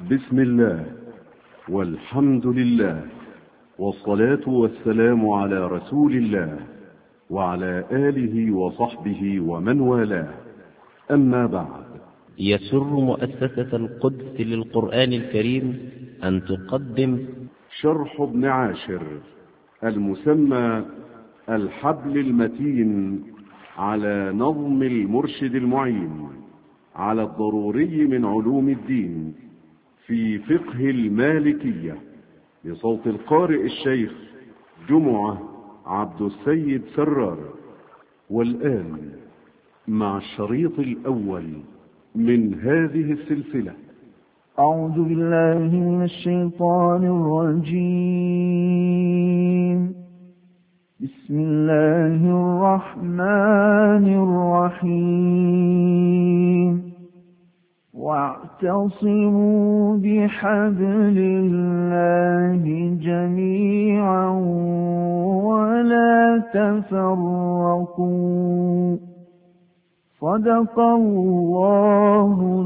بسم الله والحمد لله والصلاة والسلام على رسول الله وعلى آله وصحبه ومن والاه، أما بعد. يسر مؤسسة القدس للقرآن الكريم أن تقدم شرح ابن عاشر المسمى الحبل المتين على نظم المرشد المعين على الضروري من علوم الدين في فقه المالكية، بصوت القارئ الشيخ جمعة عبد السيد سرار. والآن مع الشريط الأول من هذه السلسلة. أعوذ بالله من الشيطان الرجيم. بسم الله الرحمن الرحيم. واعتصموا بحبل الله جميعا ولا تفرقوا. صدق الله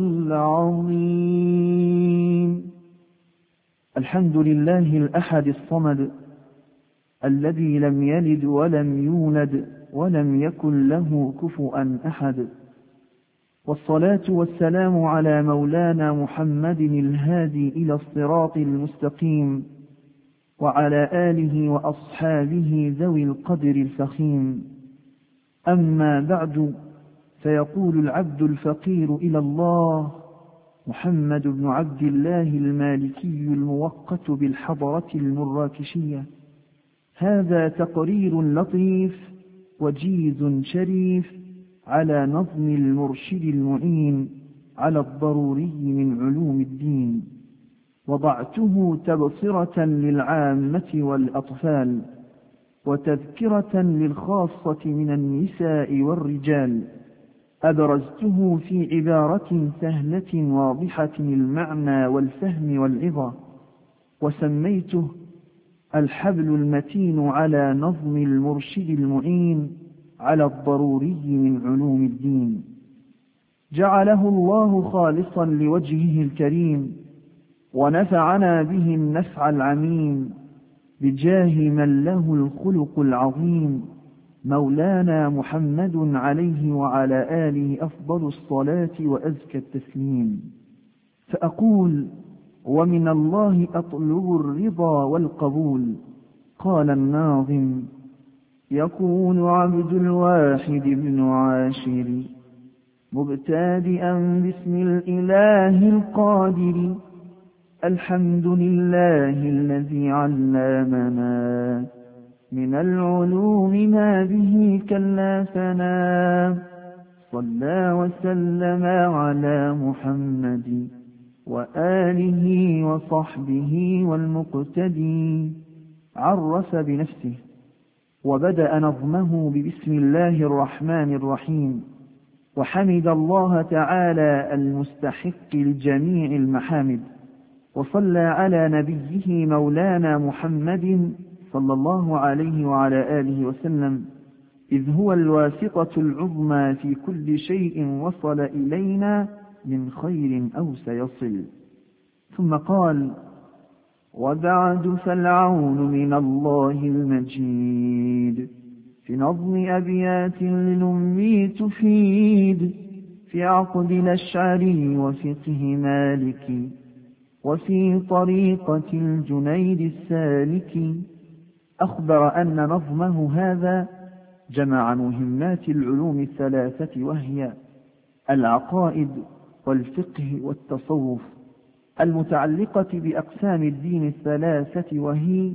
العظيم. الحمد لله الأحد الصمد الذي لم يلد ولم يولد ولم يكن له كفؤا أحد، والصلاة والسلام على مولانا محمد الهادي إلى الصراط المستقيم، وعلى آله وأصحابه ذوي القدر الفخيم. أما بعد، فيقول العبد الفقير إلى الله محمد بن عبد الله المالكي الموقت بالحضرة المراكشية: هذا تقرير لطيف وجيز شريف على نظم المرشد المعين على الضروري من علوم الدين، وضعته تبصرة للعامة والأطفال وتذكرة للخاصة من النساء والرجال. أبرزته في عبارة سهلة واضحة المعنى والفهم والعظة، وسميته الحبل المتين على نظم المرشد المعين على الضروري من علوم الدين. جعله الله خالصا لوجهه الكريم، ونفعنا به النفع العميم، بجاه من له الخلق العظيم، مولانا محمد عليه وعلى آله أفضل الصلاة وأزكى التسليم. فأقول: ومن الله أطلب الرضا والقبول. قال الناظم: يكون عبد الواحد بن عاشر مبتدئا باسم الإله القادر. الحمد لله الذي علمنا من العلوم ما به كلفنا. صلى وسلم على محمد وآله وصحبه والمقتدي. عرف بنفسه وبدأ نظمه ببسم الله الرحمن الرحيم، وحمد الله تعالى المستحق لجميع المحامد، وصلى على نبيه مولانا محمد صلى الله عليه وعلى آله وسلم، إذ هو الواسطة العظمى في كل شيء وصل إلينا من خير أو سيصل. ثم قال: وبعد، فالعون من الله المجيد في نظم أبيات للأمي تفيد، في عقد الأشعري وفقه مالك، وفي طريقة الجنيد السالك. أخبر أن نظمه هذا جمع مهمات العلوم الثلاثة، وهي العقائد والفقه والتصوف، المتعلقة بأقسام الدين الثلاثة، وهي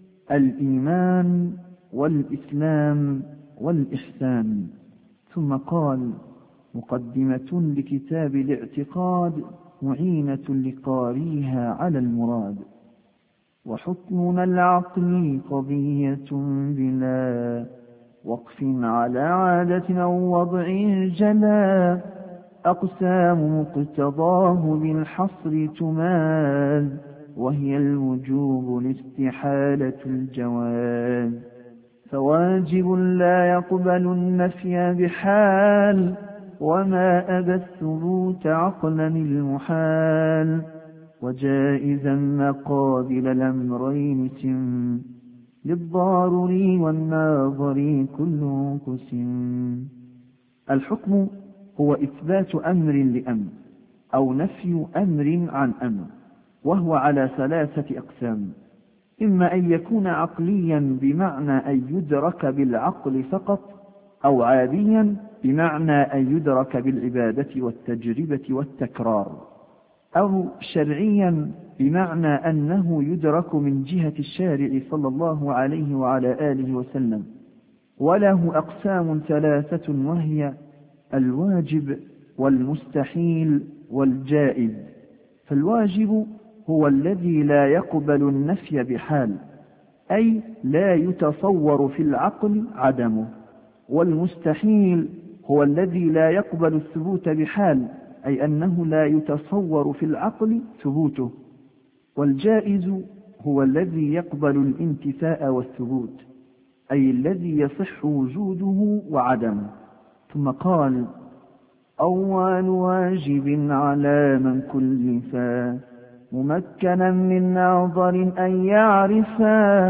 الإيمان والإسلام والإحسان. ثم قال: مقدمة لكتاب الاعتقاد معينة لقاريها على المراد. وحكمنا العقلي قضية بلا وقف على عادة أو وضع جلا، أقسام مقتضاه بالحصر تماز، وهي الوجوب الاستحالة الجواز. فواجب لا يقبل النفي بحال، وما أبى الثبوت عقلا المحال. وجائزا ما قابل الأمرين سم، للضارر والناظر كل قسم. الحكم هو إثبات أمر لأمر أو نفي أمر عن أمر، وهو على 3 أقسام: إما أن يكون عقليا بمعنى أن يدرك بالعقل فقط، أو عاديا بمعنى أن يدرك بالعبادة والتجربة والتكرار، أو شرعيا بمعنى أنه يدرك من جهة الشارع صلى الله عليه وعلى آله وسلم. وله أقسام 3، وهي الواجب والمستحيل والجائز. فالواجب هو الذي لا يقبل النفي بحال، أي لا يتصور في العقل عدمه. والمستحيل هو الذي لا يقبل الثبوت بحال، أي أنه لا يتصور في العقل ثبوته. والجائز هو الذي يقبل الانتفاء والثبوت، أي الذي يصح وجوده وعدمه. ثم قال: أول واجب على من كلفا ممكنا من ناظر أن يعرفا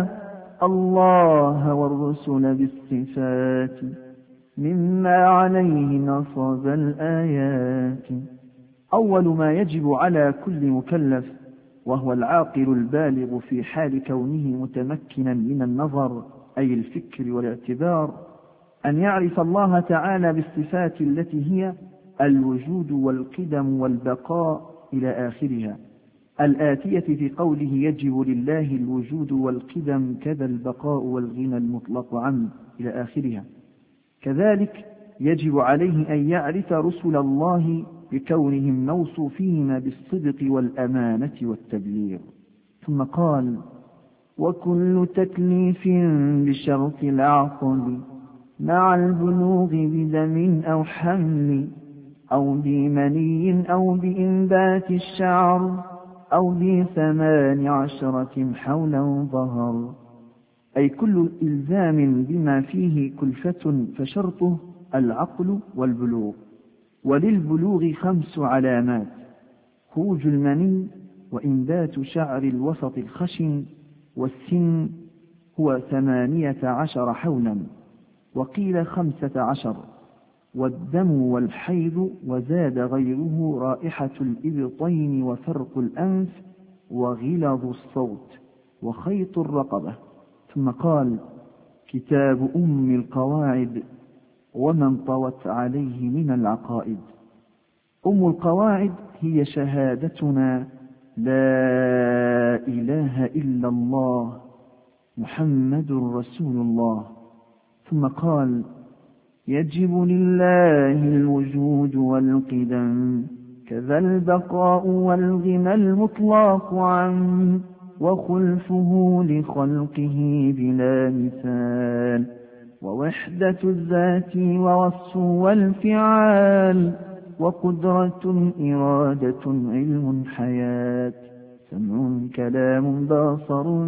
الله والرسل بالصفات مما عليه نصب الآيات. أول ما يجب على كل مكلف، وهو العاقل البالغ في حال كونه متمكنا من النظر أي الفكر والاعتبار، أن يعرف الله تعالى بالصفات التي هي الوجود والقدم والبقاء إلى آخرها، الآتية في قوله: يجب لله الوجود والقدم كذا البقاء والغنى المطلق عنه إلى آخرها. كذلك يجب عليه أن يعرف رسل الله بكونهم موصوفين بالصدق والأمانة والتبليغ. ثم قال: وكل تكليف بشرط العقل مع البلوغ بدم أو حمل أو بمني أو بإنبات الشعر أو ب18 حولا ظهر. أي كل إلزام بما فيه كلفة فشرطه العقل والبلوغ. وللبلوغ 5 علامات: خروج المني، وإنبات شعر الوسط الخشن، والسن هو 18 حولا، وقيل 15، والدم والحيض، وزاد غيره رائحة الإبطين وفرق الأنف وغلظ الصوت وخيط الرقبة. ثم قال: كتاب أم القواعد ومن طوت عليه من العقائد. أم القواعد هي شهادتنا لا إله إلا الله محمد رسول الله. ثم قال: يجب لله الوجود والقدم كذا البقاء والغنى المطلق عنه وخلفه لخلقه بلا مثال ووحدة الذات ووصف والفعال وقدرة إرادة علم حياة سمع كلام بصر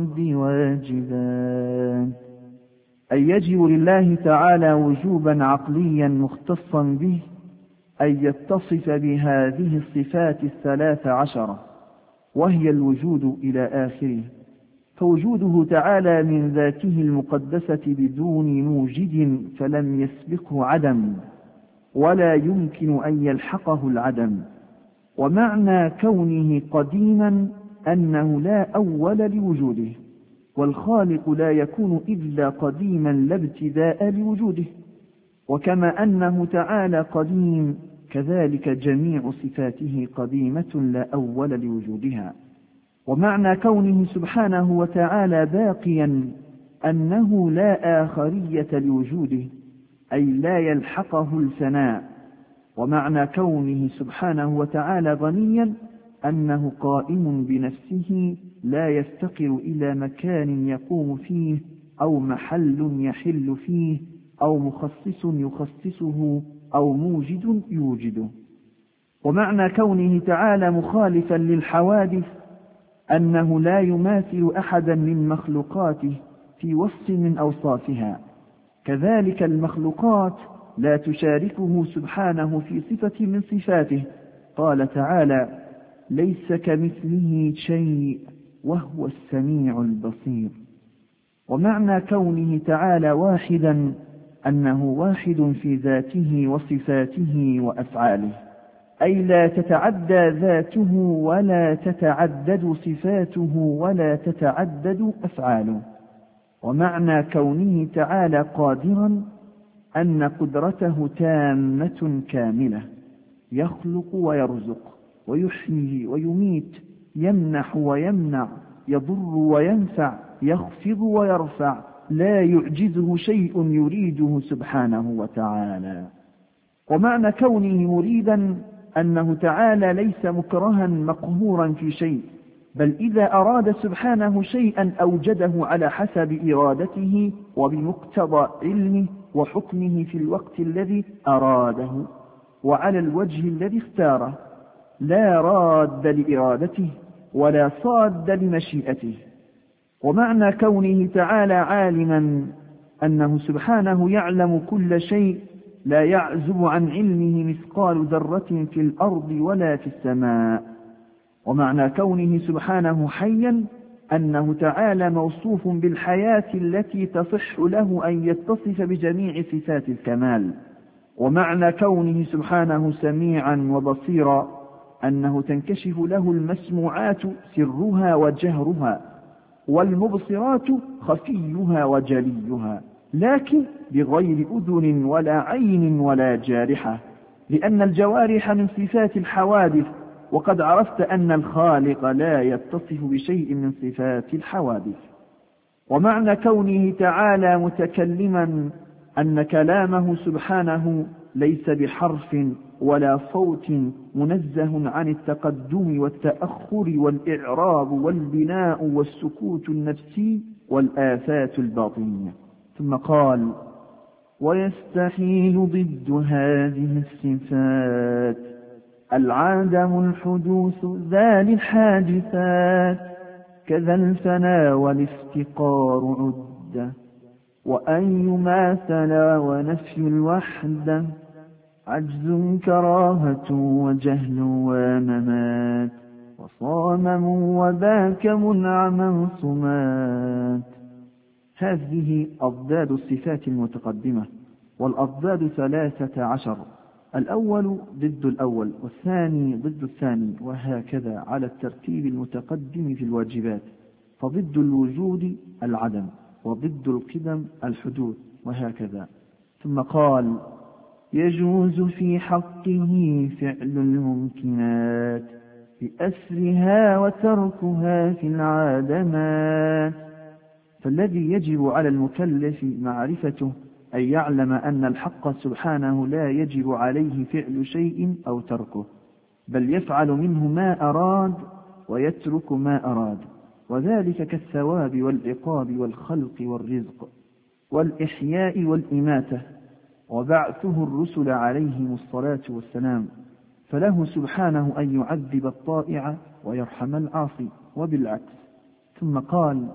بواجبان. أي يجب لله تعالى وجوبا عقليا مختصا به أن يتصف بهذه الصفات 13، وهي الوجود إلى آخره. فوجوده تعالى من ذاته المقدسة بدون موجد فلم يسبقه عدم، ولا يمكن أن يلحقه العدم. ومعنى كونه قديما أنه لا أول لوجوده، والخالق لا يكون إلا قديما لا ابتداء لوجوده. وكما أنه تعالى قديم، كذلك جميع صفاته قديمة لا أول لوجودها. ومعنى كونه سبحانه وتعالى باقيا أنه لا آخرية لوجوده، أي لا يلحقه الفناء. ومعنى كونه سبحانه وتعالى غنيا أنه قائم بنفسه لا يفتقر إلى مكان يقوم فيه أو محل يحل فيه أو مخصص يخصصه أو موجد يوجده. ومعنى كونه تعالى مخالفا للحوادث أنه لا يماثل أحدا من مخلوقاته في وصف من أوصافها، كذلك المخلوقات لا تشاركه سبحانه في صفة من صفاته. قال تعالى: ليس كمثله شيء وهو السميع البصير. ومعنى كونه تعالى واحدا أنه واحد في ذاته وصفاته وأفعاله، أي لا تتعدى ذاته ولا تتعدد صفاته ولا تتعدد أفعاله. ومعنى كونه تعالى قادرا أن قدرته تامة كاملة، يخلق ويرزق ويحيي ويميت، يمنح ويمنع، يضر وينفع، يخفض ويرفع، لا يعجزه شيء يريده سبحانه وتعالى. ومعنى كونه مريدا أنه تعالى ليس مكرها مقهورا في شيء، بل إذا أراد سبحانه شيئا أوجده على حسب إرادته وبمقتضى علمه وحكمه في الوقت الذي أراده وعلى الوجه الذي اختاره، لا راد لإرادته ولا صاد لمشيئته. ومعنى كونه تعالى عالما أنه سبحانه يعلم كل شيء، لا يعزب عن علمه مثقال ذرة في الأرض ولا في السماء. ومعنى كونه سبحانه حيا أنه تعالى موصوف بالحياة التي تصح له أن يتصف بجميع صفات الكمال. ومعنى كونه سبحانه سميعا وبصيرا أنه تنكشف له المسموعات سرها وجهرها، والمبصرات خفيها وجليها، لكن بغير أذن ولا عين ولا جارحة، لأن الجوارح من صفات الحوادث، وقد عرفت أن الخالق لا يتصف بشيء من صفات الحوادث. ومعنى كونه تعالى متكلما أن كلامه سبحانه ليس بحرف ولا صوت، منزه عن التقدم والتأخر والإعراب والبناء والسكوت النفسي والآفات الباطنية. ثم قال: ويستحيل ضد هذه الصفات العدم الحدوث ذا للحادثات، كذا الفناء والافتقار عدة، وأن يماثل ونفي الوحدة، عجز كراهة وجهل وممات، وصامم وذاك منعما صمات. هذه أضداد الصفات المتقدمة، والأضداد 13، الأول ضد الأول، والثاني ضد الثاني، وهكذا على الترتيب المتقدم في الواجبات. فضد الوجود العدم، وضد القدم الحدوث، وهكذا. ثم قال: يجوز في حقه فعل الممكنات بأسرها وتركها في العادمات. فالذي يجب على المكلف معرفته أن يعلم أن الحق سبحانه لا يجب عليه فعل شيء أو تركه، بل يفعل منه ما أراد ويترك ما أراد، وذلك كالثواب والعقاب والخلق والرزق والإحياء والإماتة وبعثه الرسل عليهم الصلاة والسلام. فله سبحانه أن يعذب الطائع ويرحم العاصي، وبالعكس. ثم قال: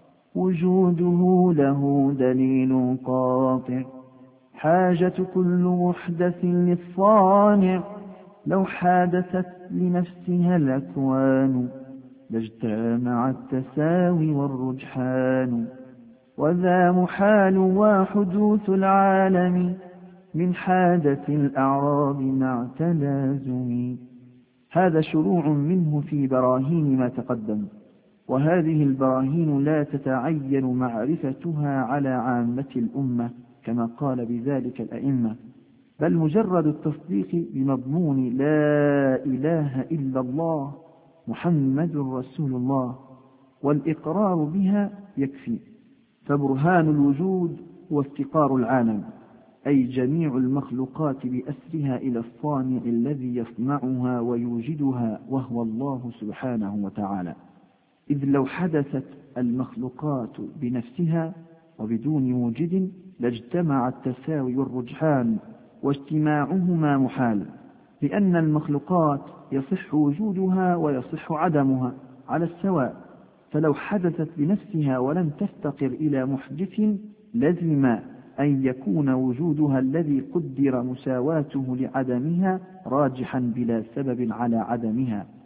وجوده له دليل قاطع، حاجة كل محدث للصانع، لو حادثت لنفسها الأكوان لاجتمع التساوي والرجحان، وذا محال وحدوث العالم من حادث الأعراض مع تلازم. هذا شروع منه في براهين ما تقدم، وهذه البراهين لا تتعين معرفتها على عامة الأمة كما قال بذلك الأئمة، بل مجرد التصديق بمضمون لا إله إلا الله محمد رسول الله والإقرار بها يكفي. فبرهان الوجود هو افتقار العالم، أي جميع المخلوقات بأسرها إلى الصانع الذي يصنعها ويوجدها، وهو الله سبحانه وتعالى. إذ لو حدثت المخلوقات بنفسها وبدون موجد لاجتمع التساوي والرجحان، واجتماعهما محال، لأن المخلوقات يصح وجودها ويصح عدمها على السواء. فلو حدثت بنفسها ولم تفتقر إلى محدث لزم أن يكون وجودها الذي قدر مساواته لعدمها راجحا بلا سبب على عدمها،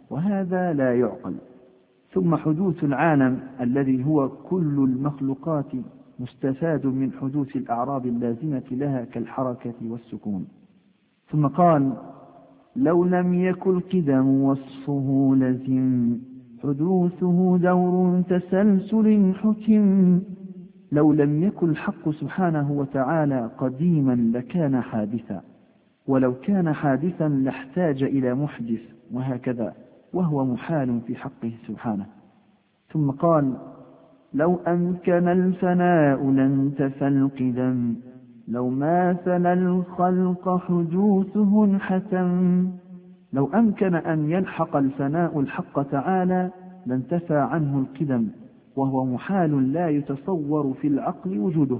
وهذا لا يعقل. ثم حدوث العالم الذي هو كل المخلوقات مستفاد من حدوث الأعراض اللازمة لها كالحركة والسكون. ثم قال: لو لم يكن القدم وصفه لزم حدوثه دور تسلسل حكم. لو لم يكن الحق سبحانه وتعالى قديما لكان حادثا، ولو كان حادثا لاحتاج إلى محدث، وهكذا، وهو محال في حقه سبحانه. ثم قال: لو أمكن الفناء لانتفى القدم لو ماثل الخلق حدوثه انحتم. لو أمكن أن يلحق الفناء الحق تعالى لانتفى عنه القدم، وهو محال لا يتصور في العقل وجوده.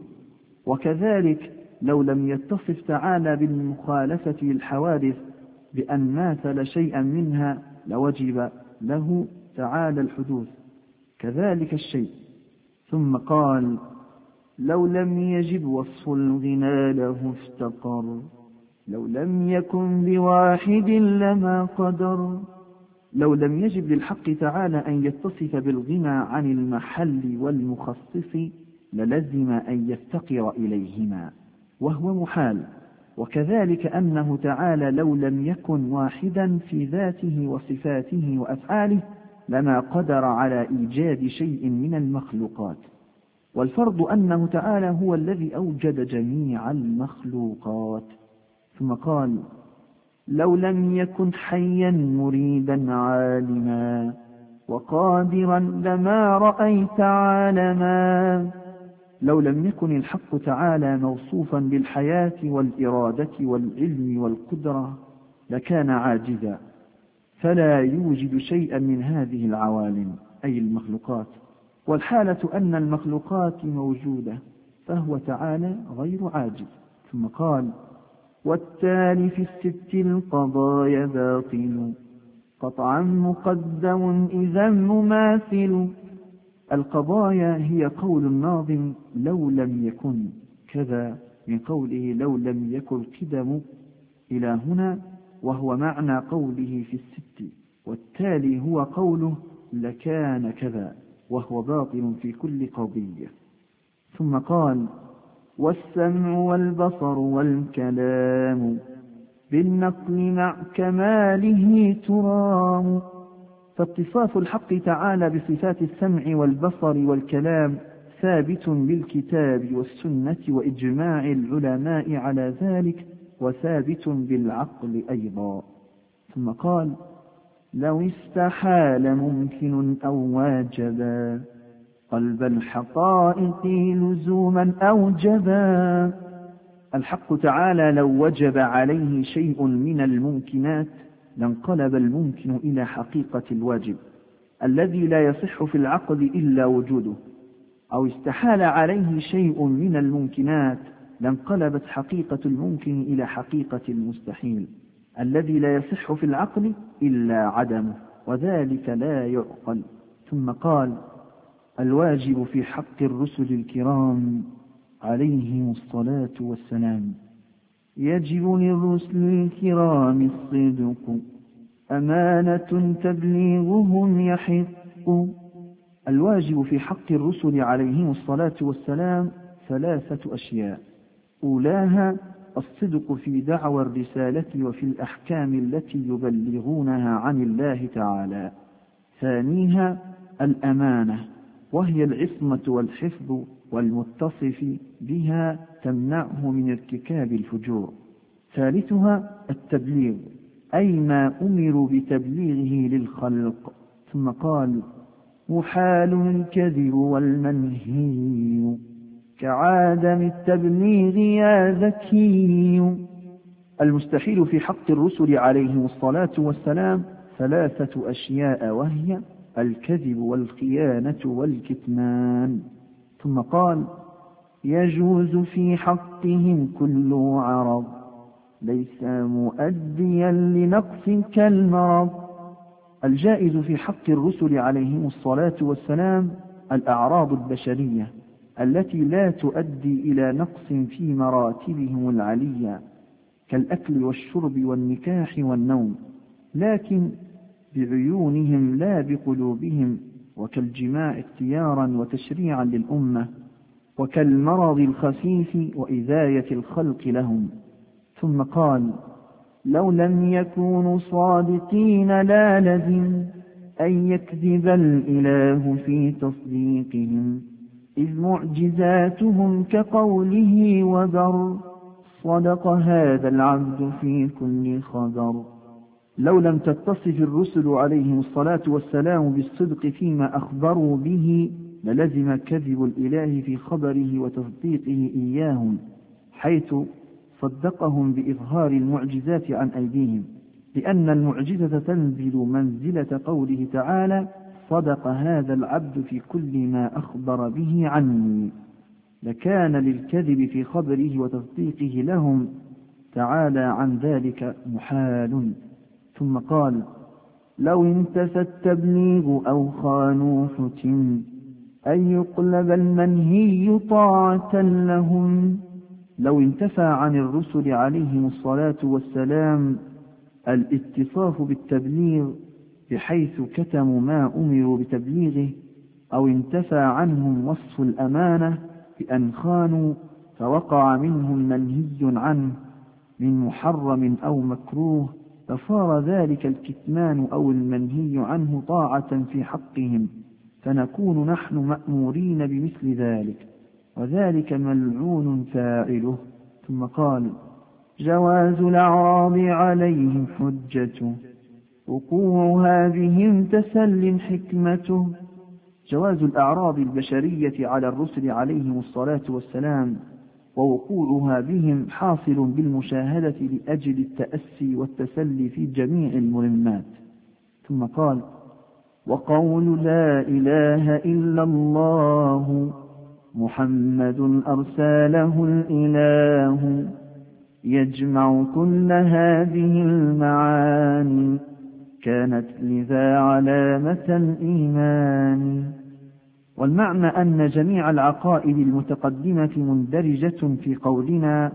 وكذلك لو لم يتصف تعالى بالمخالفة للحوادث بأن ماثل شيئا منها لوجب له تعالى الحدوث، كذلك الشيء. ثم قال: لو لم يجب وصف الغنى له افتقر لو لم يكن بواحد لما قدر. لو لم يجب للحق تعالى أن يتصف بالغنى عن المحل والمخصص للزم أن يفتقر إليهما، وهو محال. وكذلك أنه تعالى لو لم يكن واحدا في ذاته وصفاته وأفعاله لما قدر على إيجاد شيء من المخلوقات. والفرض أنه تعالى هو الذي أوجد جميع المخلوقات. ثم قال: لو لم يكن حيا مريدا عالما وقادرا لما رأيت عالما. لو لم يكن الحق تعالى موصوفا بالحياة والإرادة والعلم والقدرة لكان عاجزا، فلا يوجد شيئا من هذه العوالم أي المخلوقات. والحالة أن المخلوقات موجودة، فهو تعالى غير عاجز. ثم قال: والتالي في الست القضايا باطل قطعا مقدم إذا مماثل. القضايا هي قول الناظم لو لم يكن كذا، من قوله لو لم يكن قدم إلى هنا، وهو معنى قوله في الست. والتالي هو قوله لكان كذا، وهو باطل في كل قضية. ثم قال: والسمع والبصر والكلام بالنقل مع كماله ترام. فاتصاف الحق تعالى بصفات السمع والبصر والكلام ثابت بالكتاب والسنة وإجماع العلماء على ذلك، وثابت بالعقل أيضا. ثم قال: لو استحال ممكن أو واجبا قلب الحقائق لزوما أوجبا. الحق تعالى لو وجب عليه شيء من الممكنات لانقلب الممكن إلى حقيقة الواجب الذي لا يصح في العقل إلا وجوده، أو استحال عليه شيء من الممكنات لانقلبت حقيقة الممكن إلى حقيقة المستحيل الذي لا يصح في العقل إلا عدمه، وذلك لا يعقل. ثم قال: الواجب في حق الرسل الكرام عليهم الصلاة والسلام يجب للرسل الكرام الصدق أمانة تبليغهم يحق. الواجب في حق الرسل عليهم الصلاة والسلام 3 أشياء: أولاها الصدق في دعوى الرسالة وفي الأحكام التي يبلغونها عن الله تعالى. ثانيها الأمانة، وهي العصمة والحفظ والمتصف بها تمنعه من ارتكاب الفجور. ثالثها التبليغ، أي ما أمروا بتبليغه للخلق. ثم قال: محال الكذب والمنهي كعادم التبليغ يا ذكي. المستحيل في حق الرسل عليهم الصلاة والسلام 3 أشياء، وهي الكذب والخيانة والكتمان. ثم قال: يجوز في حقهم كل عرض ليس مؤديا لنقص كالمرض. الجائز في حق الرسل عليهم الصلاة والسلام الأعراض البشرية التي لا تؤدي إلى نقص في مراتبهم العلية كالأكل والشرب والنكاح والنوم، لكن بعيونهم لا بقلوبهم، وكالجماع اختيارا وتشريعا للأمة، وكالمرض الخفيف وإذاية الخلق لهم. ثم قال: لو لم يكونوا صادقين لا لزم أن يكذب الإله في تصديقهم، إذ معجزاتهم كقوله وبر، صدق هذا العبد في كل خبر. لو لم تتصف الرسل عليهم الصلاة والسلام بالصدق فيما أخبروا به للزم كذب الإله في خبره وتصديقه إياهم، حيث صدقهم بإظهار المعجزات عن أيديهم، لأن المعجزة تنزل منزلة قوله تعالى: صدق هذا العبد في كل ما أخبر به عني. لكان للكذب في خبره وتصديقه لهم تعالى عن ذلك محال. ثم قال: لو انتفى التبليغ أو خانوا فتن أن يقلب المنهي طاعة لهم. لو انتفى عن الرسل عليهم الصلاة والسلام الاتصاف بالتبليغ بحيث كتموا ما أمروا بتبليغه، أو انتفى عنهم وصف الأمانة بأن خانوا فوقع منهم منهي عنه من محرم أو مكروه، فصار ذلك الكتمان أو المنهي عنه طاعة في حقهم، فنكون نحن مأمورين بمثل ذلك، وذلك ملعون فاعله. ثم قال: جواز الأعراض عليهم حجته، وقوعها بهم تسل حكمته. جواز الأعراض البشرية على الرسل عليهم الصلاة والسلام ووقوعها بهم حاصل بالمشاهدة لأجل التأسي والتسلي في جميع الملمات. ثم قال: وقول لا إله إلا الله محمد أرسله الإله، يجمع كل هذه المعاني، كانت لذا علامة الإيمان. والمعنى أن جميع العقائد المتقدمة مندرجة في قولنا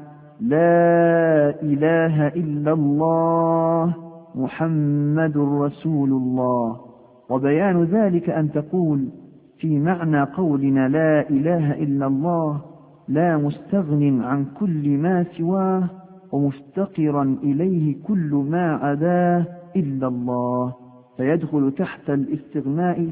لا إله إلا الله محمد رسول الله. وبيان ذلك أن تقول في معنى قولنا لا إله إلا الله: لا مستغن عن كل ما سواه ومفتقرا إليه كل ما عداه إلا الله. فيدخل تحت الاستغناء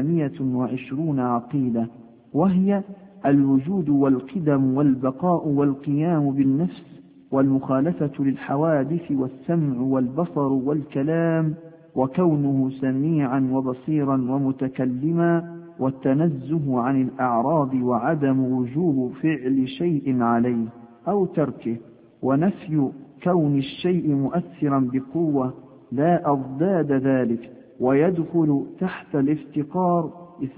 28 عقيدة، وهي الوجود والقدم والبقاء والقيام بالنفس والمخالفة للحوادث والسمع والبصر والكلام، وكونه سميعا وبصيرا ومتكلما، والتنزه عن الأعراض وعدم وجوب فعل شيء عليه أو تركه، ونفي كون الشيء مؤثرا بقوة لا أضداد ذلك. ويدخل تحت الافتقار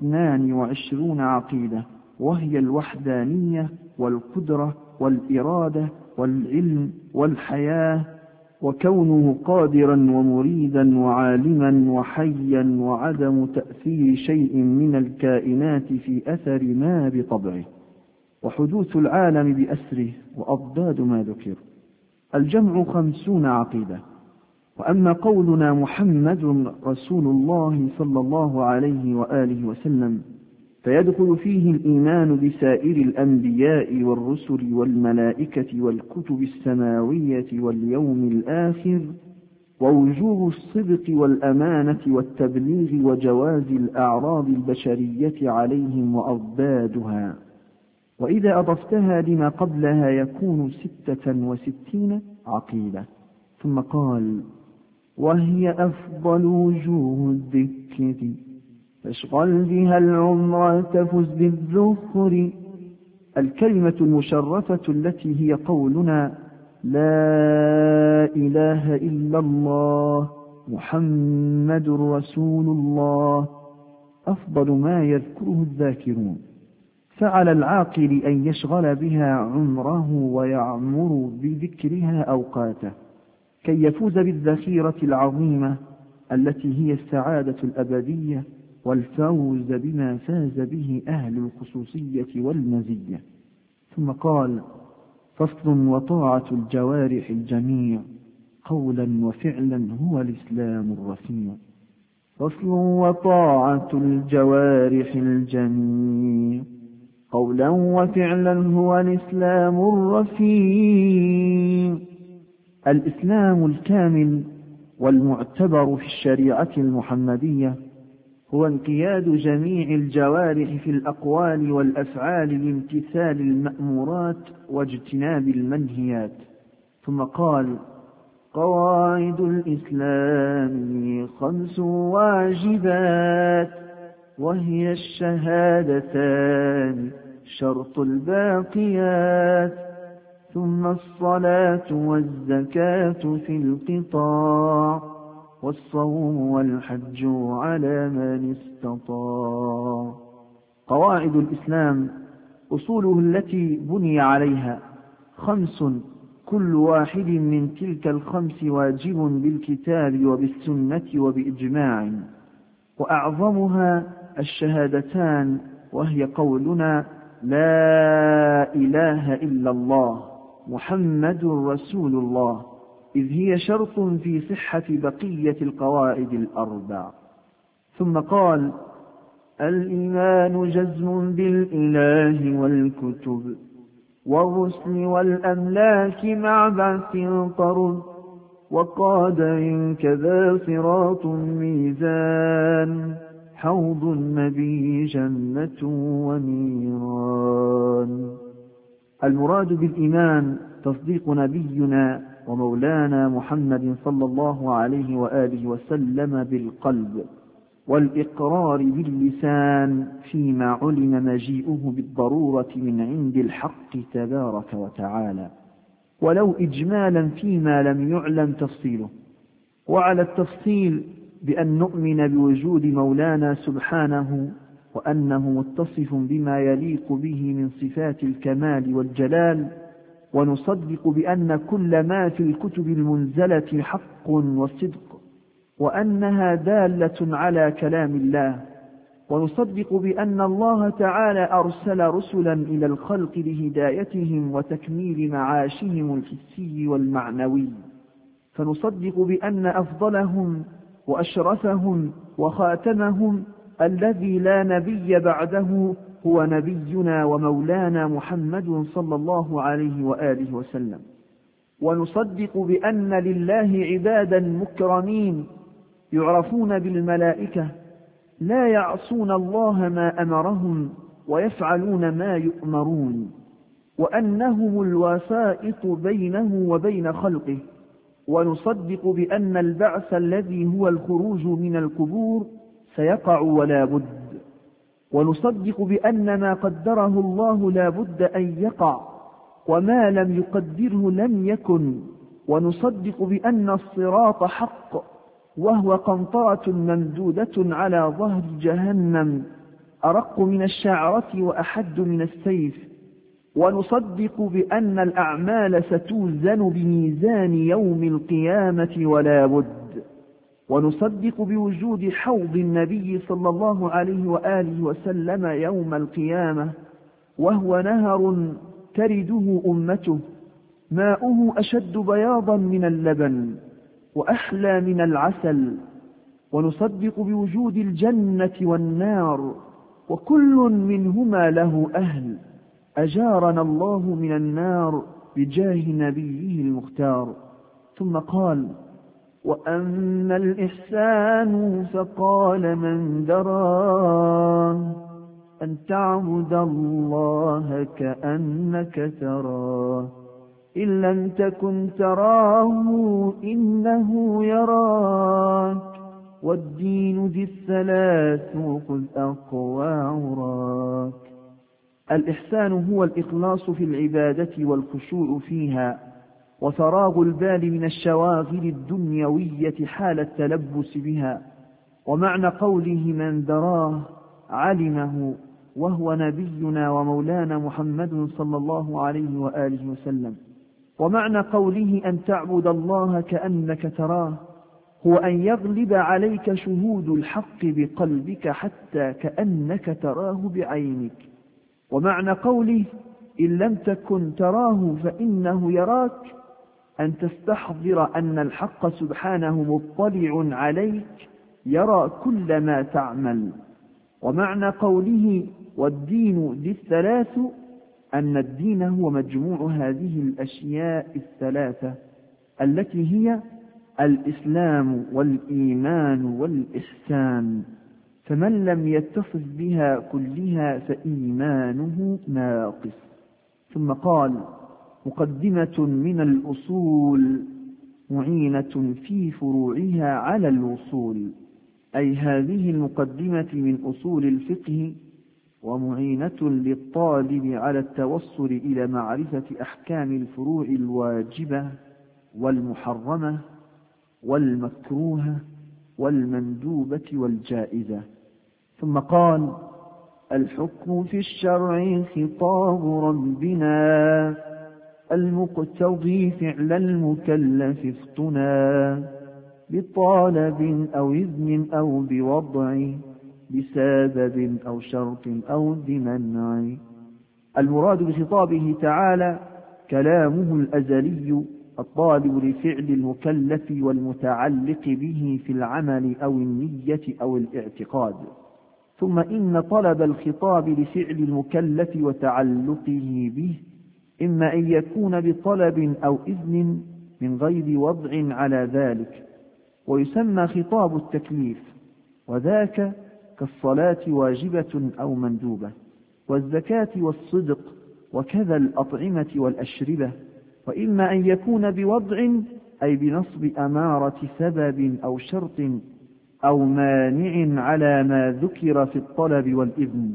22 عقيدة، وهي الوحدانية والقدرة والإرادة والعلم والحياة، وكونه قادرا ومريدا وعالما وحيا، وعدم تأثير شيء من الكائنات في أثر ما بطبعه، وحدوث العالم بأسره، وأضداد ما ذكر. الجمع 50 عقيدة. وأما قولنا محمد رسول الله صلى الله عليه وآله وسلم فيدخل فيه الإيمان بسائر الأنبياء والرسل والملائكة والكتب السماوية واليوم الآخر، ووجوب الصدق والأمانة والتبليغ، وجواز الأعراض البشرية عليهم وأضدادها. وإذا أضفتها لما قبلها يكون 66 عقيدة. ثم قال: وهي أفضل وجوه الذكر، فاشغل بها العمر تفز بالذخر. الكلمة المشرفة التي هي قولنا لا إله إلا الله محمد رسول الله أفضل ما يذكره الذاكرون، فعلى العاقل أن يشغل بها عمره ويعمر بذكرها أوقاته كي يفوز بالذخيرة العظيمة التي هي السعادة الأبدية والفوز بما فاز به أهل الخصوصية والمزية. ثم قال: فصل: وطاعة الجوارح الجميع قولا وفعلا هو الإسلام الرفيع. فصل. وطاعة الجوارح الجميع قولا وفعلا هو الإسلام الرفيع. الإسلام الكامل والمعتبر في الشريعة المحمدية هو انقياد جميع الجوارح في الأقوال والأفعال لامتثال المأمورات واجتناب المنهيات. ثم قال: قواعد الإسلام 5 واجبات، وهي الشهادتان شرط الباقيات، ثم الصلاة والزكاة في القطاع، والصوم والحج على من استطاع. قواعد الإسلام أصوله التي بني عليها 5، كل واحد من تلك 5 واجب بالكتاب وبالسنة وبإجماع، وأعظمها الشهادتان، وهي قولنا: لا إله إلا الله محمد رسول الله، إذ هي شرط في صحة بقية القواعد 4. ثم قال: الإيمان جزم بالإله والكتب والرسل والأملاك مع بعث طرد، وقادر كذا صراط ميزان، حوض النبي جنة ونيران. المراد بالإيمان تصديق نبينا ومولانا محمد صلى الله عليه وآله وسلم بالقلب، والإقرار باللسان فيما علم مجيئه بالضرورة من عند الحق تبارك وتعالى، ولو إجمالا فيما لم يعلم تفصيله. وعلى التفصيل بأن نؤمن بوجود مولانا سبحانه، وأنه متصف بما يليق به من صفات الكمال والجلال، ونصدق بأن كل ما في الكتب المنزلة حق وصدق، وأنها دالة على كلام الله، ونصدق بأن الله تعالى أرسل رسلا إلى الخلق لهدايتهم وتكميل معاشهم الحسي والمعنوي، فنصدق بأن أفضلهم وأشرفهم وخاتمهم الذي لا نبي بعده هو نبينا ومولانا محمد صلى الله عليه وآله وسلم. ونصدق بأن لله عبادا مكرمين يعرفون بالملائكة، لا يعصون الله ما أمرهم ويفعلون ما يؤمرون، وأنهم الوسائط بينه وبين خلقه. ونصدق بأن البعث الذي هو الخروج من القبور سيقع ولا بد. ونصدق بأن ما قدره الله لا بد أن يقع، وما لم يقدره لم يكن. ونصدق بأن الصراط حق، وهو قنطرة ممدودة على ظهر جهنم، أرق من الشعرة وأحد من السيف. ونصدق بأن الأعمال ستوزن بميزان يوم القيامة ولا بد. ونصدق بوجود حوض النبي صلى الله عليه وآله وسلم يوم القيامة، وهو نهر ترده أمته، ماؤه أشد بياضا من اللبن وأحلى من العسل. ونصدق بوجود الجنة والنار، وكل منهما له أهل، أجارنا الله من النار بجاه نبيه المختار. ثم قال: وأما الإحسان فقال من دراه، أن تعبد الله كأنك تراه، إن لم تكن تراه إنه يراك، والدين ذي الثلاث خذ أقوى عراك. الإحسان هو الإخلاص في العبادة والخشوع فيها، وفراغ البال من الشواغل الدنيوية حال التلبس بها. ومعنى قوله من دراه علمه، وهو نبينا ومولانا محمد صلى الله عليه وآله وسلم. ومعنى قوله أن تعبد الله كأنك تراه، هو أن يغلب عليك شهود الحق بقلبك حتى كأنك تراه بعينك. ومعنى قوله إن لم تكن تراه فإنه يراك، أن تستحضر أن الحق سبحانه مطلع عليك يرى كل ما تعمل. ومعنى قوله والدين ذي الثلاث أن الدين هو مجموع هذه الأشياء الثلاثة التي هي الإسلام والإيمان والإحسان، فمن لم يتصف بها كلها فإيمانه ناقص. ثم قال مقدمة من الأصول معينة في فروعها على الوصول، أي هذه المقدمة من أصول الفقه ومعينة للطالب على التوصل إلى معرفة أحكام الفروع الواجبة والمحرمة والمكروهة والمندوبة والجائزة. ثم قال الحكم في الشرع خطاب ربنا المقتضي فعل المكلف افتنا بطالب أو إذن أو بوضع بسبب أو شرط أو بمنع. المراد بخطابه تعالى كلامه الأزلي الطالب لفعل المكلف والمتعلق به في العمل أو النية أو الاعتقاد. ثم إن طلب الخطاب لفعل المكلف وتعلقه به إما أن يكون بطلب أو إذن من غير وضع على ذلك، ويسمى خطاب التكليف، وذاك كالصلاة واجبة أو مندوبة، والزكاة والصدق، وكذا الأطعمة والأشربة. وإما أن يكون بوضع أي بنصب أمارة سبب أو شرط أو مانع على ما ذكر في الطلب والإذن،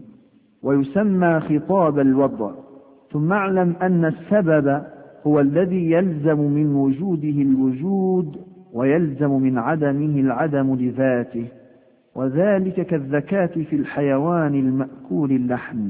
ويسمى خطاب الوضع. ثم اعلم أن السبب هو الذي يلزم من وجوده الوجود ويلزم من عدمه العدم لذاته، وذلك كالزكاة في الحيوان المأكول اللحم،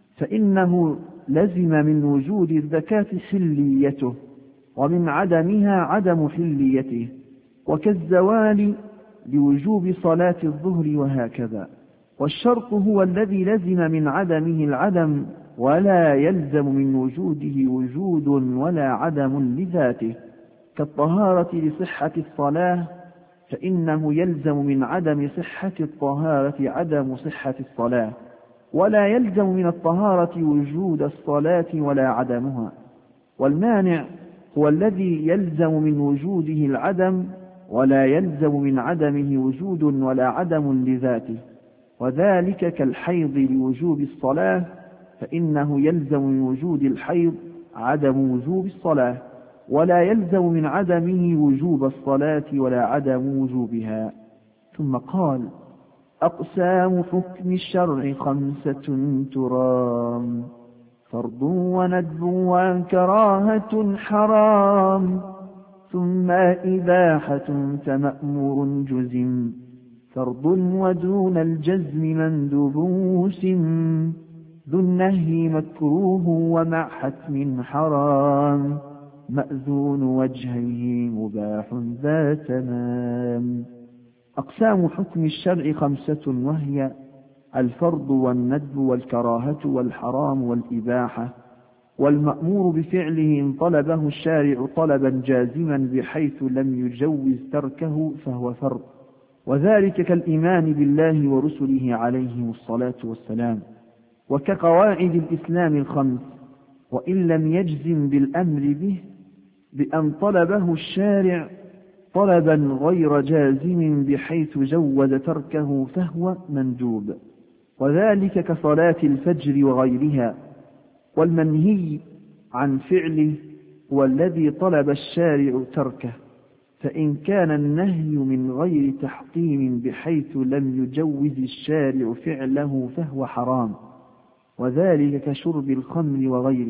فإنه لزم من وجود الزكاة حليته ومن عدمها عدم حليته، وكالزوال لوجوب صلاة الظهر وهكذا. والشرط هو الذي لزم من عدمه العدم ولا يلزم من وجوده وجود ولا عدم لذاته، كالطهارة لصحة الصلاة، فإنه يلزم من عدم صحة الطهارة عدم صحة الصلاة، ولا يلزم من الطهارة وجود الصلاة ولا عدمها. والمانع هو الذي يلزم من وجوده العدم ولا يلزم من عدمه وجود ولا عدم لذاته، وذلك كالحيض لوجوب الصلاة، فإنه يلزم من وجود الحيض عدم وجوب الصلاة، ولا يلزم من عدمه وجوب الصلاة ولا عدم وجوبها. ثم قال أقسام حكم الشرع 5 ترام فرض وندب وكراهة حرام، ثم إباحة فمأمور جزم فرض ودون الجزم مندوب وسم، ذو النهي مكروه ومع حتم حرام، مأذون وجهه مباح ذا تمام. أقسام حكم الشرع 5، وهي الفرض والندب والكراهة والحرام والإباحة. والمأمور بفعله إن طلبه الشارع طلبا جازما بحيث لم يجوز تركه فهو فرض، وذلك كالإيمان بالله ورسله عليهم الصلاة والسلام، وكقواعد الإسلام 5، وإن لم يجزم بالأمر به بأن طلبه الشارع طلبا غير جازم بحيث جوز تركه فهو مندوب، وذلك كصلاة الفجر وغيرها. والمنهي عن فعله هو الذي طلب الشارع تركه، فإن كان النهي من غير تحطيم بحيث لم يجوز الشارع فعله فهو حرام، وذلك كشرب الخمر وغيره.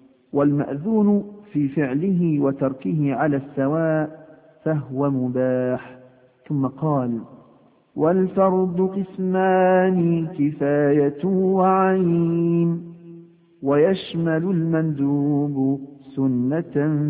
والمأذون في فعله وتركه على السواء فهو مباح. ثم قال والفرض قسمان كفاية وعين، ويشمل المندوب سنة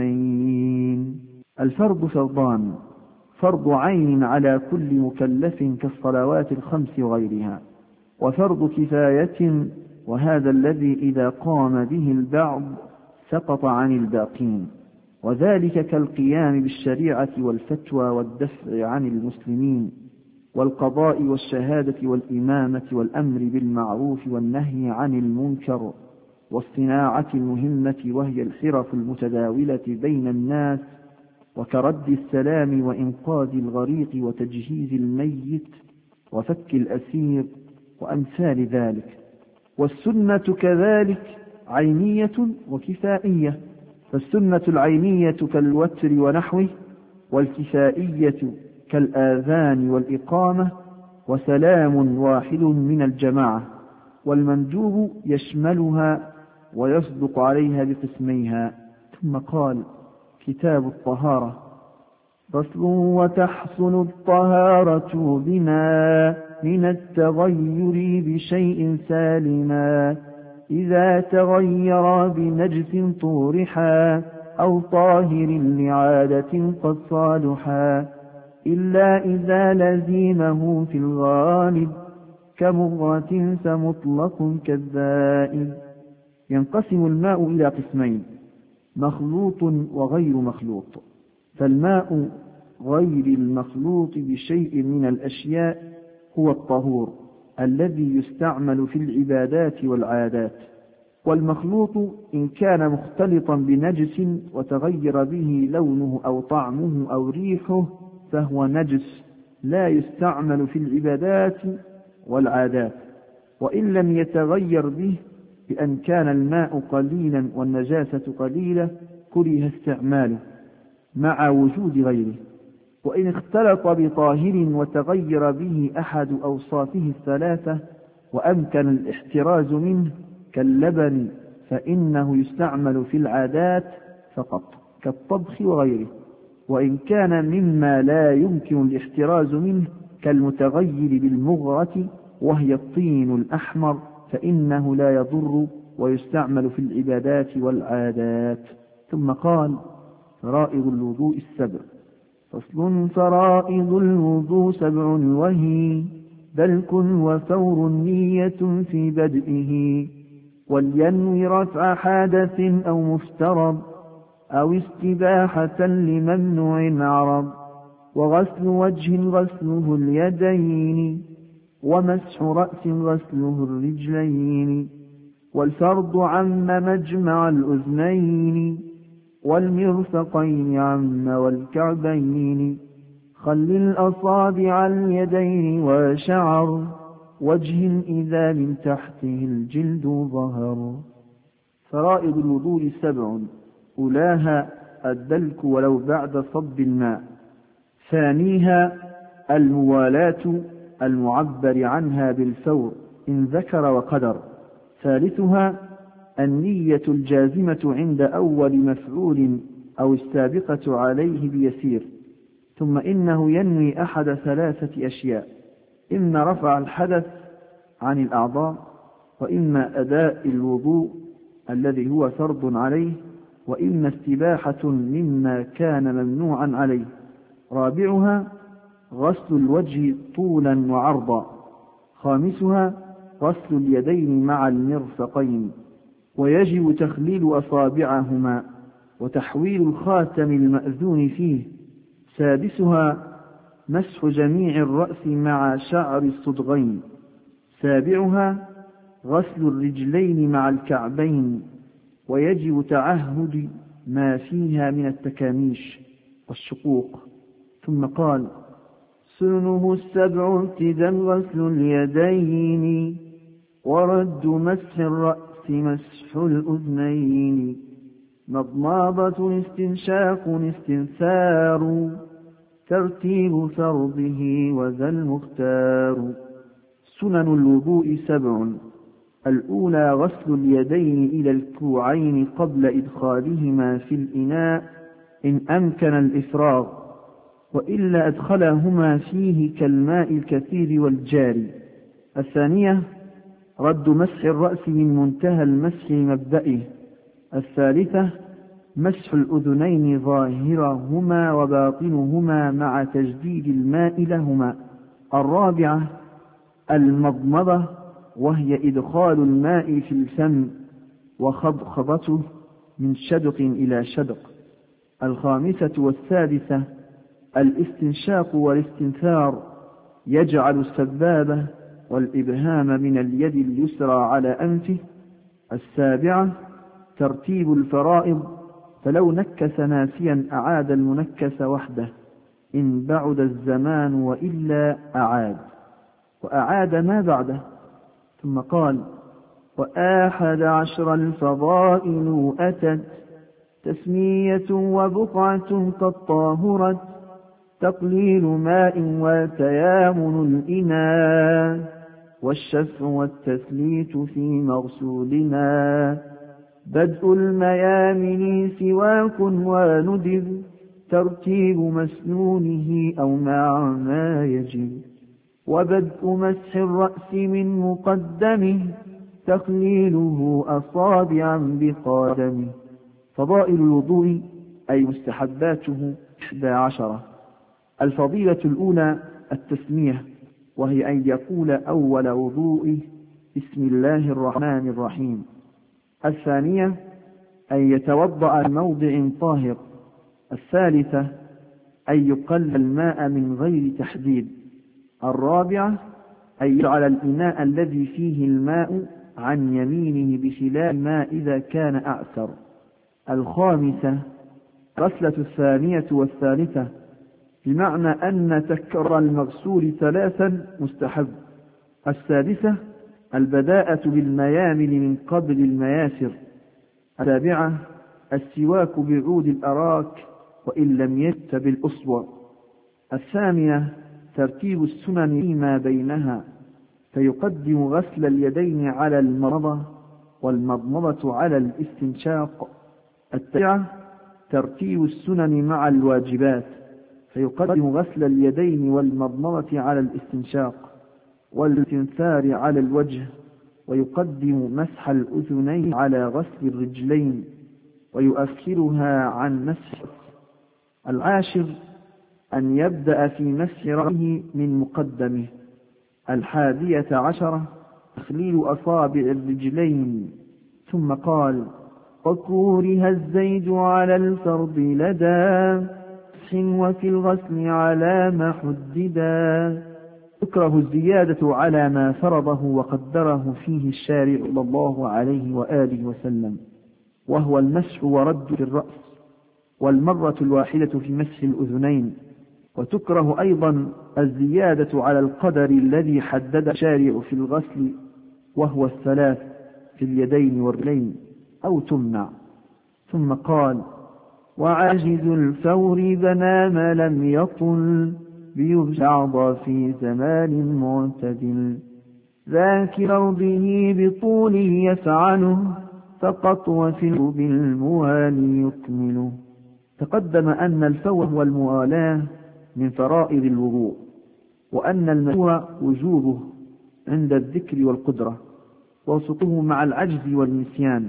بذين. الفرض فرضان: فرض عين على كل مكلف كالصلوات 5 وغيرها، وفرض كفاية، وهذا الذي إذا قام به البعض سقط عن الباقين، وذلك كالقيام بالشريعة والفتوى والدفع عن المسلمين. والقضاء والشهادة والإمامة والأمر بالمعروف والنهي عن المنكر والصناعة المهمة وهي الحرف المتداولة بين الناس وكرد السلام وإنقاذ الغريق وتجهيز الميت وفك الأسير وأمثال ذلك. والسنة كذلك عينية وكفائية، فالسنة العينية كالوتر ونحوه، والكفائية كالآذان والإقامة وسلام واحد من الجماعة، والمندوب يشملها ويصدق عليها بقسميها. ثم قال: كتاب الطهارة. فصل: وتحصل الطهارة بما من التغير بشيء سالما إذا تغير بنجس طورحا أو طاهر لعادة قد صالحا، إلا إذا لزيمه في الغالب كمغرة فمطلق كالذائب. ينقسم الماء إلى قسمين: مخلوط وغير مخلوط. فالماء غير المخلوط بشيء من الأشياء هو الطهور الذي يستعمل في العبادات والعادات، والمخلوط إن كان مختلطا بنجس وتغير به لونه أو طعمه أو ريحه فهو نجس لا يستعمل في العبادات والعادات. وإن لم يتغير به بأن كان الماء قليلا والنجاسة قليلة كره استعماله مع وجود غيره. وإن اختلط بطاهر وتغير به أحد أوصافه الثلاثة وأمكن الاحتراز منه كاللبن فإنه يستعمل في العادات فقط كالطبخ وغيره. وإن كان مما لا يمكن الاحتراز منه كالمتغير بالمغرة وهي الطين الأحمر فإنه لا يضر ويستعمل في العبادات والعادات. ثم قال: فرائض الوضوء السبع. فصل: فرائض الوضوء 7 وهي دلك وفور نية في بدئه، ولينوي رفع حدث أو مفترض أو استباحة لممنوع عرض، وغسل وجه غسله اليدين، ومسح رأس غسله الرجلين، والفرض عم مجمع الأذنين، والمرفقين عم والكعبين، خل الأصابع اليدين وشعر وجه إذا من تحته الجلد ظهر. فرائض الوضوء 7: أولاها الدلك ولو بعد صب الماء. ثانيها الموالاة المعبر عنها بالفور إن ذكر وقدر. ثالثها النية الجازمة عند أول مفعول أو السابقة عليه بيسير. ثم إنه ينوي أحد 3 أشياء: إما رفع الحدث عن الأعضاء، وإما أداء الوضوء الذي هو فرض عليه، وإما استباحة مما كان ممنوعا عليه. رابعها غسل الوجه طولا وعرضا. خامسها غسل اليدين مع المرفقين، ويجب تخليل أصابعهما وتحويل الخاتم المأذون فيه. سادسها مسح جميع الرأس مع شعر الصدغين. سابعها غسل الرجلين مع الكعبين، ويجب تعهد ما فيها من التكاميش والشقوق. ثم قال: سننه 7 ابتداء غسل اليدين، ورد مسح الرأس مسح الأذنين، مضمضة استنشاق استنثار، ترتيب فرضه وذا المختار. سنن الوضوء 7: الأولى غسل اليدين إلى الكوعين قبل إدخالهما في الإناء إن أمكن الإفراغ، وإلا أدخلهما فيه كالماء الكثير والجاري. الثانية رد مسح الرأس من منتهى المسح لمبدئه. الثالثة مسح الأذنين ظاهرهما وباطنهما مع تجديد الماء لهما. الرابعة المضمضة، وهي إدخال الماء في الفم وخضخضته من شدق إلى شدق. الخامسة والسادسة الاستنشاق والاستنثار. يجعل السبابة والإبهام من اليد اليسرى على أنفه. 7 ترتيب الفرائض، فلو نكس ناسيا أعاد المنكس وحده إن بعد الزمان وإلا أعاد، وأعاد ما بعده. ثم قال: 11 الفضائل أتت، تسمية وبقعة قد طاهرت، تقليل ماء وتيامن الإناء، والشفع والتثليث في مغسولنا، بدء الميامن سواك وندب، ترتيب مسنونه أو مع ما يجب، وبدء مسح الرأس من مقدمه، تخليله أصابعا بقادمه. فضائل الوضوء أي مستحباته 11. الفضيلة الأولى التسمية، وهي أن يقول أول وضوئه بسم الله الرحمن الرحيم. 2 أن يتوضأ موضع طاهر. 3 أن يقل الماء من غير تحديد. 4 أن يجعل الإناء الذي فيه الماء عن يمينه بخلاف ما إذا كان أعسر. 5 غسلة 2 والثالثة، بمعنى أن تكرر المغسول 3 مستحب. 6 البداءة بالميامن من قبل المياسر. 7 السواك بعود الأراك وإن لم يت بالأصبع. 8 ترتيب السنن فيما بينها، فيقدم غسل اليدين على المضمضة والمضمضة على الاستنشاق. 9 ترتيب السنن مع الواجبات، فيقدم غسل اليدين والمضمضة على الاستنشاق والاستنثار على الوجه، ويقدم مسح الأذنين على غسل الرجلين، ويؤخرها عن مسح. 10 أن يبدأ في مسح رأسه من مقدمه. 11 تخليل أصابع الرجلين. ثم قال: وكره الزيد على الفرض لدى مسح وفي الغسل على ما حددا. تكره الزيادة على ما فرضه وقدره فيه الشارع صلى الله عليه وآله وسلم، وهو المسح ورد في الرأس، والمرة الواحدة في مسح الأذنين. وتكره أيضا الزيادة على القدر الذي حدد الشارع في الغسل، وهو 3 في اليدين والرجلين، أو تمنع. ثم قال: وعاجز الفور بنى ما لم يطل، بيبعض في زمان معتدل، ذاكر أرضه بطوله يفعله، فقط وفي بالموالي يكمله. تقدم أن الفور والموالاة من فرائض الوضوء، وأن المشروع وجوبه عند الذكر والقدرة، وسقوطه مع العجز والنسيان.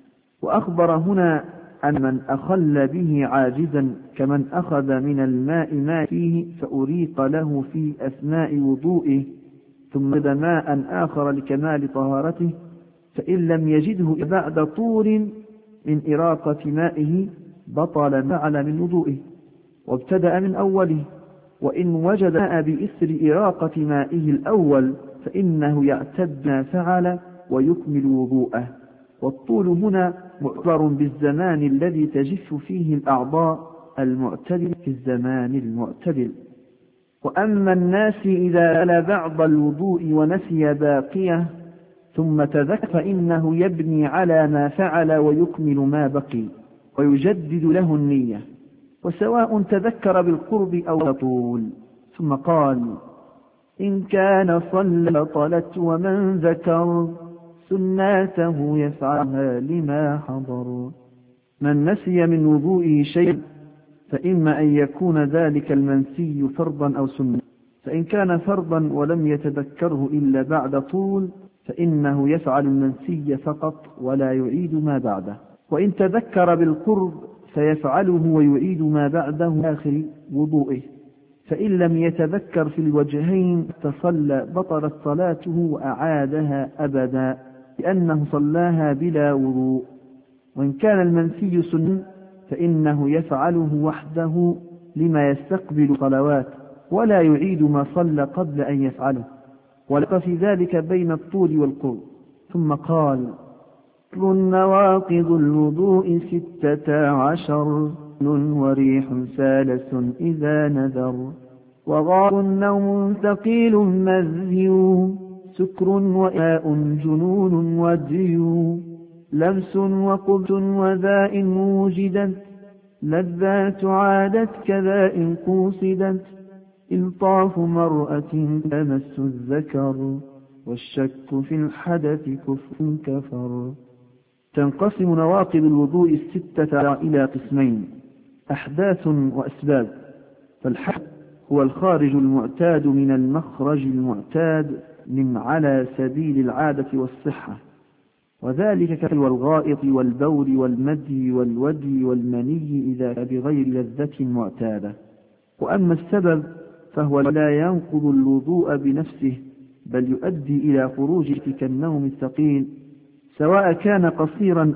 وأخبر هنا أن من أخل به عاجزا كمن أخذ من الماء ما فيه فأريق له في أثناء وضوئه ثم زاد ماء آخر لكمال طهارته، فإن لم يجده بعد طول من إراقة مائه بطل ما فعل من وضوئه وابتدأ من أوله. وإن وجد ماء بإثر إراقة مائه الأول فإنه يعتد ما فعل ويكمل وضوءه. والطول هنا معتبر بالزمان الذي تجف فيه الأعضاء المعتدل في الزمان المعتدل. وأما الناس إذا أل بعض الوضوء ونسي باقيه ثم تذكر فإنه يبني على ما فعل ويكمل ما بقي ويجدد له النية، وسواء تذكر بالقرب أو طول. ثم قال: إن كان صلى طلت، ومن ذكر سناته يفعلها لما حضر. من نسي من وضوئه شيء فإما أن يكون ذلك المنسي فرضا أو سنة، فإن كان فرضا ولم يتذكره إلا بعد طول فإنه يفعل المنسي فقط ولا يعيد ما بعده. وإن تذكر بالقرب فيفعله ويعيد ما بعده آخر وضوئه. فإن لم يتذكر في الوجهين تصلى بطلت صلاته وأعادها أبدا، لأنه صلاها بلا وضوء. وإن كان المنسي سنة فإنه يفعله وحده لما يستقبل صلوات، ولا يعيد ما صلى قبل أن يفعله، ولق في ذلك بين الطول والقرب. ثم قال: نواقض الوضوء 16، وريح سالس إذا نذر، وغار نوم ثقيل مذي، سكر وإاء جنون ودي، لمس وقبت وذاء وجدت، لذات عادت كذاء قوصدت، إلطاف مرأة تمس الذكر، والشك في الحدث كفر كفر. تنقسم نواقض الوضوء 6 إلى قسمين: أحداث وأسباب. فالحدث هو الخارج المعتاد من المخرج المعتاد من على سبيل العادة والصحة، وذلك كالبول والغائط والبول والمدي والودي والمني إذا بغير لذة معتادة. وأما السبب فهو لا ينقض الوضوء بنفسه، بل يؤدي إلى خروج كالنوم الثقيل، سواء كان قصيرا